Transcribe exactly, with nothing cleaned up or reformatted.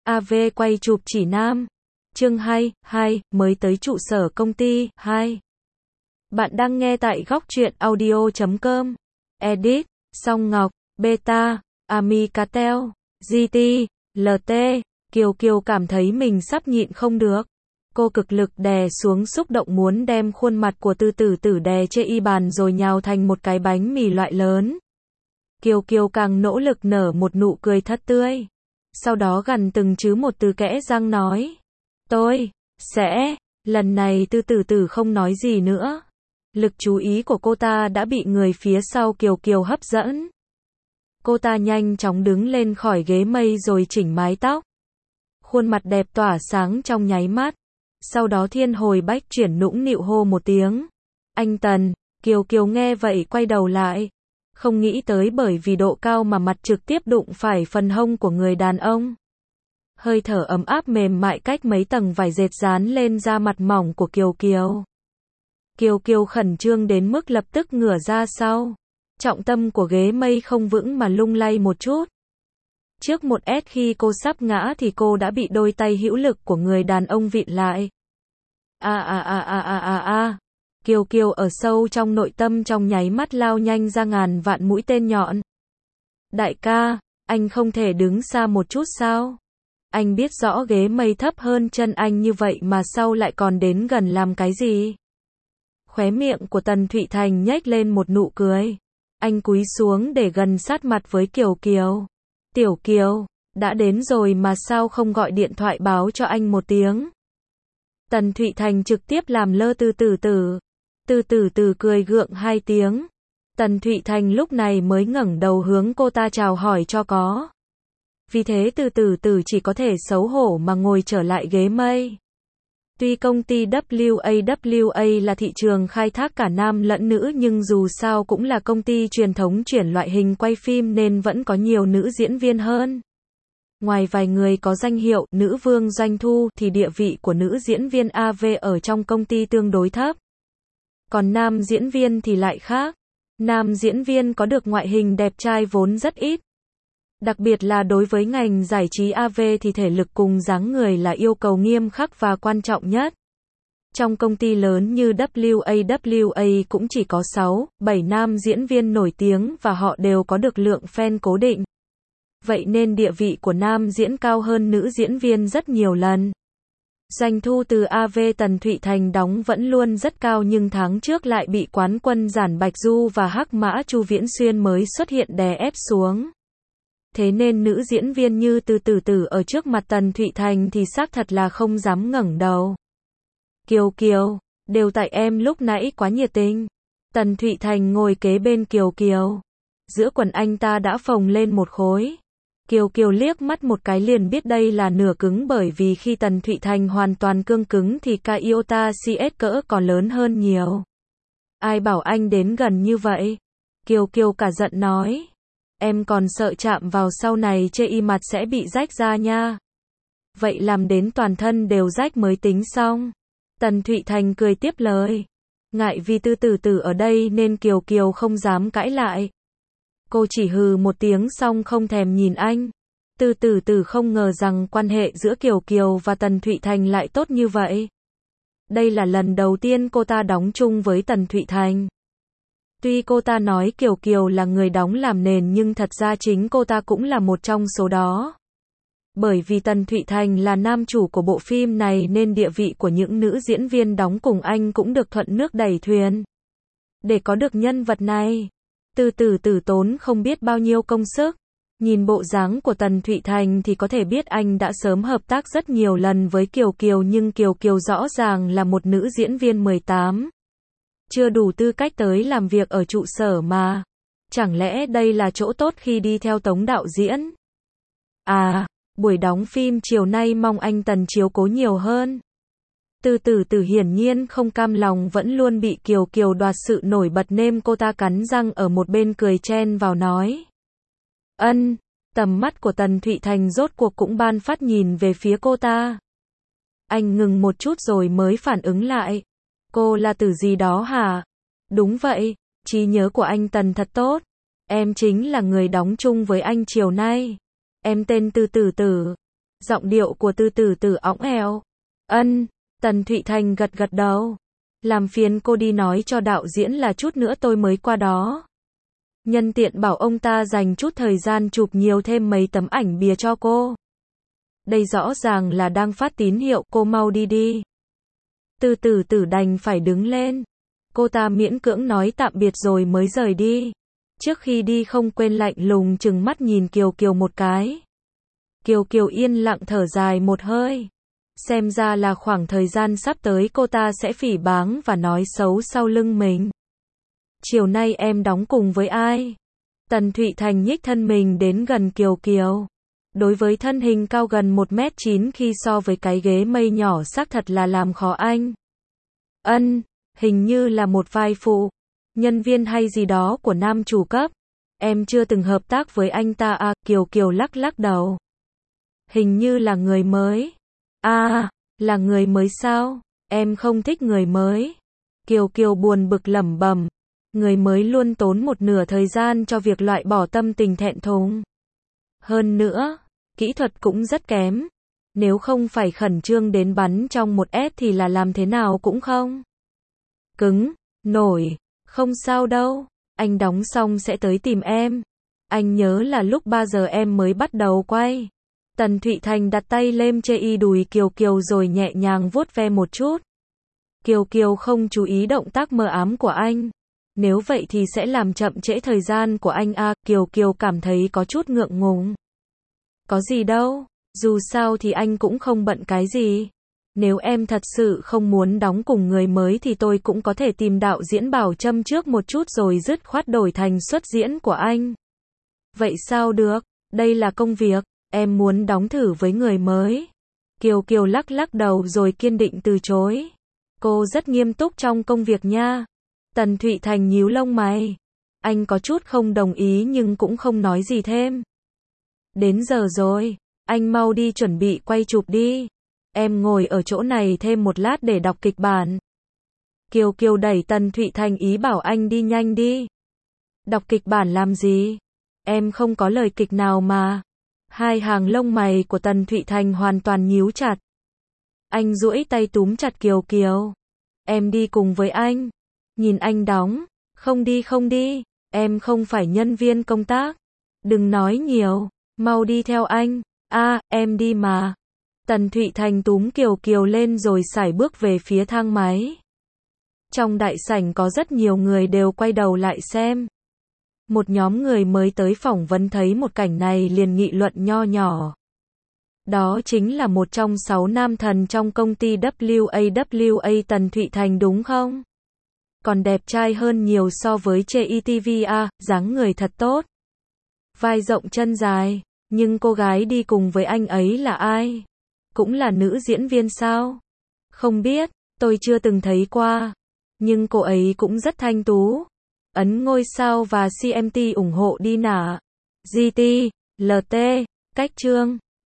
a vê quay chụp chỉ nam. Chương hai, hai, mới tới trụ sở công ty, hai. Bạn đang nghe tại góc truyện audio chấm com. Edit, Song Ngọc, Beta, Ami Catel, giê tê, lờ tê. Kiều Kiều cảm thấy mình sắp nhịn không được. Cô cực lực đè xuống xúc động muốn đem khuôn mặt của Từ Tử Tử đè trên y bàn rồi nhào thành một cái bánh mì loại lớn. Kiều Kiều càng nỗ lực nở một nụ cười thật tươi. Sau đó gần từng chữ một từ kẽ răng nói. Tôi, sẽ, lần này Từ Tử Tử không nói gì nữa. Lực chú ý của cô ta đã bị người phía sau Kiều Kiều hấp dẫn. Cô ta nhanh chóng đứng lên khỏi ghế mây rồi chỉnh mái tóc. Khuôn mặt đẹp tỏa sáng trong nháy mắt. Sau đó thiên hồi bách chuyển nũng nịu hô một tiếng. Anh Tần, Kiều Kiều nghe vậy quay đầu lại. Không nghĩ tới bởi vì độ cao mà mặt trực tiếp đụng phải phần hông của người đàn ông. Hơi thở ấm áp mềm mại cách mấy tầng vải dệt dán lên da mặt mỏng của Kiều Kiều. Kiều Kiều khẩn trương đến mức lập tức ngửa ra sau. Trọng tâm của ghế mây không vững mà lung lay một chút. Trước một ét khi cô sắp ngã thì cô đã bị đôi tay hữu lực của người đàn ông vịn lại. A a a a a a a. Kiều Kiều ở sâu trong nội tâm trong nháy mắt lao nhanh ra ngàn vạn mũi tên nhọn. Đại ca, anh không thể đứng xa một chút sao? Anh biết rõ ghế mây thấp hơn chân anh như vậy mà sau lại còn đến gần làm cái gì? Khóe miệng của Tần Thụy Thành nhếch lên một nụ cười. Anh cúi xuống để gần sát mặt với Kiều Kiều. Tiểu Kiều, đã đến rồi mà sao không gọi điện thoại báo cho anh một tiếng? Tần Thụy Thành trực tiếp làm lơ Từ Tử Tử. Từ Tử Tử cười gượng hai tiếng. Tần Thụy Thành lúc này mới ngẩng đầu hướng cô ta chào hỏi cho có. Vì thế Từ Tử Tử chỉ có thể xấu hổ mà ngồi trở lại ghế mây. Tuy công ty vê kép a vê kép a là thị trường khai thác cả nam lẫn nữ nhưng dù sao cũng là công ty truyền thống chuyển loại hình quay phim nên vẫn có nhiều nữ diễn viên hơn. Ngoài vài người có danh hiệu nữ vương doanh thu thì địa vị của nữ diễn viên a vê ở trong công ty tương đối thấp. Còn nam diễn viên thì lại khác. Nam diễn viên có được ngoại hình đẹp trai vốn rất ít. Đặc biệt là đối với ngành giải trí a vê thì thể lực cùng dáng người là yêu cầu nghiêm khắc và quan trọng nhất. Trong công ty lớn như vê kép a vê kép a cũng chỉ có sáu, bảy nam diễn viên nổi tiếng và họ đều có được lượng fan cố định. Vậy nên địa vị của nam diễn cao hơn nữ diễn viên rất nhiều lần. Doanh thu từ a vê Tần Thụy Thành đóng vẫn luôn rất cao nhưng tháng trước lại bị quán quân Giản Bạch Du và Hắc Mã Chu Viễn Xuyên mới xuất hiện đè ép xuống. Thế nên nữ diễn viên như Từ Tử Tử ở trước mặt Tần Thụy Thành thì xác thật là không dám ngẩng đầu. Kiều Kiều, đều tại em lúc nãy quá nhiệt tình. Tần Thụy Thành ngồi kế bên Kiều Kiều. Giữa quần anh ta đã phồng lên một khối. Kiều Kiều liếc mắt một cái liền biết đây là nửa cứng bởi vì khi Tần Thụy Thành hoàn toàn cương cứng thì cái iota xê ét cỡ còn lớn hơn nhiều. Ai bảo anh đến gần như vậy? Kiều Kiều cả giận nói. Em còn sợ chạm vào sau này chê y mặt sẽ bị rách ra nha. Vậy làm đến toàn thân đều rách mới tính xong. Tần Thụy Thành cười tiếp lời. Ngại vì Từ Tử Tử ở đây nên Kiều Kiều không dám cãi lại. Cô chỉ hừ một tiếng xong không thèm nhìn anh. Từ Tử Tử không ngờ rằng quan hệ giữa Kiều Kiều và Tần Thụy Thành lại tốt như vậy. Đây là lần đầu tiên cô ta đóng chung với Tần Thụy Thành. Tuy cô ta nói Kiều Kiều là người đóng làm nền nhưng thật ra chính cô ta cũng là một trong số đó. Bởi vì Tần Thụy Thành là nam chủ của bộ phim này nên địa vị của những nữ diễn viên đóng cùng anh cũng được thuận nước đẩy thuyền. Để có được nhân vật này, Từ Tử Tử tốn không biết bao nhiêu công sức. Nhìn bộ dáng của Tần Thụy Thành thì có thể biết anh đã sớm hợp tác rất nhiều lần với Kiều Kiều nhưng Kiều Kiều rõ ràng là một nữ diễn viên mười tám. Chưa đủ tư cách tới làm việc ở trụ sở mà. Chẳng lẽ đây là chỗ tốt khi đi theo Tống đạo diễn? À, buổi đóng phim chiều nay mong anh Tần chiếu cố nhiều hơn. Từ Tử Tử hiển nhiên không cam lòng vẫn luôn bị Kiều Kiều đoạt sự nổi bật nên cô ta cắn răng ở một bên cười chen vào nói. Ân, tầm mắt của Tần Thụy Thành rốt cuộc cũng ban phát nhìn về phía cô ta. Anh ngừng một chút rồi mới phản ứng lại. Cô là Tử gì đó hả? Đúng vậy, trí nhớ của anh Tần thật tốt. Em chính là người đóng chung với anh chiều nay. Em tên Từ Tử Tử. Giọng điệu của Từ Tử Tử óng ẻo. Ân, Tần Thụy Thành gật gật đầu. Làm phiền cô đi nói cho đạo diễn là chút nữa tôi mới qua đó. Nhân tiện bảo ông ta dành chút thời gian chụp nhiều thêm mấy tấm ảnh bìa cho cô. Đây rõ ràng là đang phát tín hiệu cô mau đi đi. Từ Tử Tử đành phải đứng lên. Cô ta miễn cưỡng nói tạm biệt rồi mới rời đi. Trước khi đi không quên lạnh lùng trừng mắt nhìn Kiều Kiều một cái. Kiều Kiều yên lặng thở dài một hơi. Xem ra là khoảng thời gian sắp tới cô ta sẽ phỉ báng và nói xấu sau lưng mình. Chiều nay em đóng cùng với ai? Tần Thụy Thành nhích thân mình đến gần Kiều Kiều. Đối với thân hình cao gần một mét chín khi so với cái ghế mây nhỏ xác thật là làm khó anh. Ân, hình như là một vai phụ, nhân viên hay gì đó của nam chủ cấp. Em chưa từng hợp tác với anh ta à, Kiều Kiều lắc lắc đầu. Hình như là người mới. À, là người mới sao? Em không thích người mới. Kiều Kiều buồn bực lẩm bẩm. Người mới luôn tốn một nửa thời gian cho việc loại bỏ tâm tình thẹn thùng. Hơn nữa, kỹ thuật cũng rất kém. Nếu không phải khẩn trương đến bắn trong một ét thì là làm thế nào cũng không cứng nổi. Không sao đâu, anh đóng xong sẽ tới tìm em. Anh nhớ là lúc ba giờ em mới bắt đầu quay. Tần Thụy Thành đặt tay lên chê y đùi Kiều Kiều rồi nhẹ nhàng vuốt ve một chút. Kiều Kiều không chú ý động tác mờ ám của anh. Nếu vậy thì sẽ làm chậm trễ thời gian của anh à, Kiều Kiều cảm thấy có chút ngượng ngùng. Có gì đâu, dù sao thì anh cũng không bận cái gì. Nếu em thật sự không muốn đóng cùng người mới thì tôi cũng có thể tìm đạo diễn Bảo Trâm trước một chút rồi dứt khoát đổi thành xuất diễn của anh. Vậy sao được, đây là công việc, em muốn đóng thử với người mới. Kiều Kiều lắc lắc đầu rồi kiên định từ chối. Cô rất nghiêm túc trong công việc nha. Tần Thụy Thành nhíu lông mày. Anh có chút không đồng ý nhưng cũng không nói gì thêm. Đến giờ rồi, anh mau đi chuẩn bị quay chụp đi. Em ngồi ở chỗ này thêm một lát để đọc kịch bản. Kiều Kiều đẩy Tần Thụy Thành ý bảo anh đi nhanh đi. Đọc kịch bản làm gì? Em không có lời kịch nào mà. Hai hàng lông mày của Tần Thụy Thành hoàn toàn nhíu chặt. Anh duỗi tay túm chặt Kiều Kiều. Em đi cùng với anh. Nhìn anh đóng. Không đi không đi. Em không phải nhân viên công tác. Đừng nói nhiều. Mau đi theo anh. A, à, em đi mà. Tần Thụy Thành túm Kiều Kiều lên rồi sải bước về phía thang máy. Trong đại sảnh có rất nhiều người đều quay đầu lại xem. Một nhóm người mới tới phỏng vấn thấy một cảnh này liền nghị luận nho nhỏ. Đó chính là một trong sáu nam thần trong công ty W A W A Tần Thụy Thành đúng không? Còn đẹp trai hơn nhiều so với chê i tê vê à, dáng người thật tốt. Vai rộng chân dài, nhưng cô gái đi cùng với anh ấy là ai? Cũng là nữ diễn viên sao? Không biết, tôi chưa từng thấy qua. Nhưng cô ấy cũng rất thanh tú. Ấn ngôi sao và xê em tê ủng hộ đi nả. giê tê, lờ tê, cách chương.